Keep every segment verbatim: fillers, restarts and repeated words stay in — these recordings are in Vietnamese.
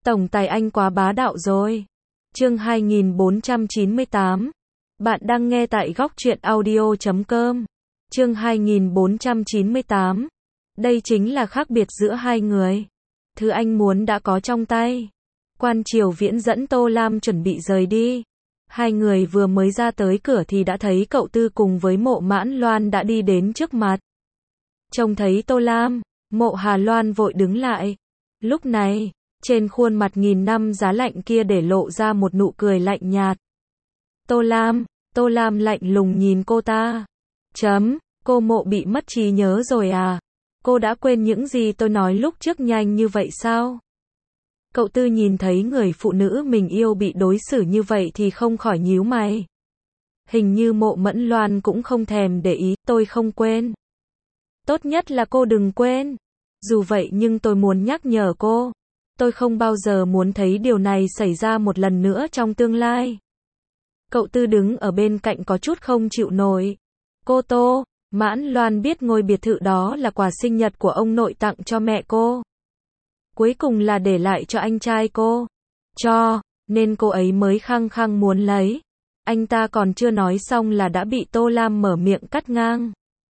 Tổng tài anh quá bá đạo rồi. Chương hai nghìn bốn trăm chín mươi tám. Bạn đang nghe tại góc truyện audio chấm com. Chương hai nghìn bốn trăm chín mươi tám. Đây chính là khác biệt giữa hai người. Thứ anh muốn đã có trong tay. Quan Triều Viễn dẫn Tô Lam chuẩn bị rời đi. Hai người vừa mới ra tới cửa thì đã thấy cậu Tư cùng với Mộ Mãn Loan đã đi đến trước mặt. Trông thấy Tô Lam, Mộ Hà Loan vội đứng lại. Lúc này, trên khuôn mặt nghìn năm giá lạnh kia để lộ ra một nụ cười lạnh nhạt. Tô Lam, Tô Lam lạnh lùng nhìn cô ta. Chấm, cô Mộ bị mất trí nhớ rồi à? Cô đã quên những gì tôi nói lúc trước nhanh như vậy sao? Cậu Tư nhìn thấy người phụ nữ mình yêu bị đối xử như vậy thì không khỏi nhíu mày. Hình như Mộ Mẫn Loan cũng không thèm để ý, tôi không quên. Tốt nhất là cô đừng quên. Dù vậy nhưng tôi muốn nhắc nhở cô. Tôi không bao giờ muốn thấy điều này xảy ra một lần nữa trong tương lai. Cậu Tư đứng ở bên cạnh có chút không chịu nổi. Cô Tô, Mãn Loan biết ngôi biệt thự đó là quà sinh nhật của ông nội tặng cho mẹ cô. Cuối cùng là để lại cho anh trai cô. Cho, nên cô ấy mới khăng khăng muốn lấy. Anh ta còn chưa nói xong là đã bị Tô Lam mở miệng cắt ngang.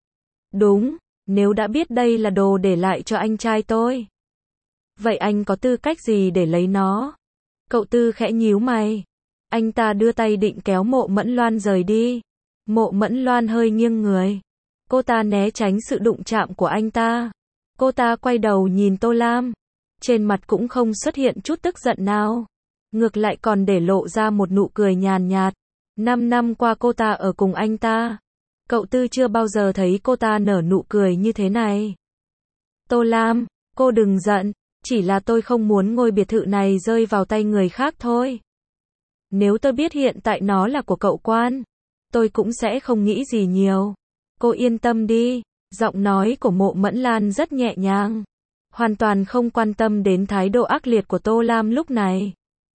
Đúng, nếu đã biết đây là đồ để lại cho anh trai tôi. Vậy anh có tư cách gì để lấy nó? Cậu Tư khẽ nhíu mày. Anh ta đưa tay định kéo Mộ Mẫn Loan rời đi. Mộ Mẫn Loan hơi nghiêng người. Cô ta né tránh sự đụng chạm của anh ta. Cô ta quay đầu nhìn Tô Lam. Trên mặt cũng không xuất hiện chút tức giận nào. Ngược lại còn để lộ ra một nụ cười nhàn nhạt. Năm năm qua cô ta ở cùng anh ta. Cậu Tư chưa bao giờ thấy cô ta nở nụ cười như thế này. Tô Lam, cô đừng giận. Chỉ là tôi không muốn ngôi biệt thự này rơi vào tay người khác thôi. Nếu tôi biết hiện tại nó là của cậu Quan, tôi cũng sẽ không nghĩ gì nhiều. Cô yên tâm đi. Giọng nói của Mộ Mẫn Lan rất nhẹ nhàng. Hoàn toàn không quan tâm đến thái độ ác liệt của Tô Lam lúc này.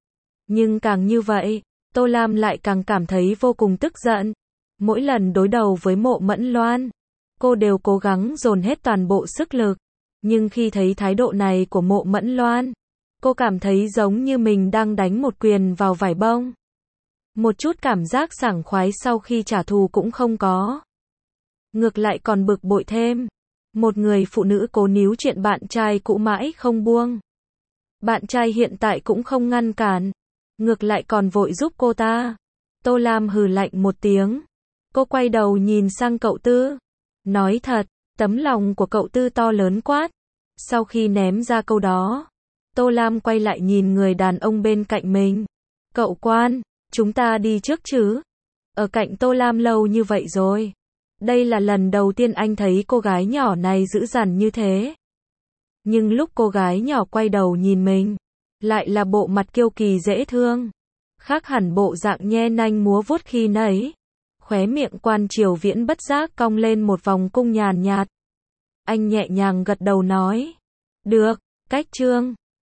Nhưng càng như vậy, Tô Lam lại càng cảm thấy vô cùng tức giận. Mỗi lần đối đầu với Mộ Mẫn Loan, cô đều cố gắng dồn hết toàn bộ sức lực. Nhưng khi thấy thái độ này của Mộ Mẫn Loan, cô cảm thấy giống như mình đang đánh một quyền vào vải bông. Một chút cảm giác sảng khoái sau khi trả thù cũng không có. Ngược lại còn bực bội thêm. Một người phụ nữ cố níu chuyện bạn trai cũ mãi không buông. Bạn trai hiện tại cũng không ngăn cản. Ngược lại còn vội giúp cô ta. Tô Lam hừ lạnh một tiếng. Cô quay đầu nhìn sang cậu Tư. Nói thật, tấm lòng của cậu Tư to lớn quát. Sau khi ném ra câu đó, Tô Lam quay lại nhìn người đàn ông bên cạnh mình. Cậu Quan, chúng ta đi trước chứ? Ở cạnh Tô Lam lâu như vậy rồi. Đây là lần đầu tiên anh thấy cô gái nhỏ này dữ dằn như thế. Nhưng lúc cô gái nhỏ quay đầu nhìn mình, lại là bộ mặt kiêu kỳ dễ thương. Khác hẳn bộ dạng nhe nanh múa vuốt khi nãy. Khóe miệng Quan Triều Viễn bất giác cong lên một vòng cung nhàn nhạt. Anh nhẹ nhàng gật đầu nói. Được, cách chương.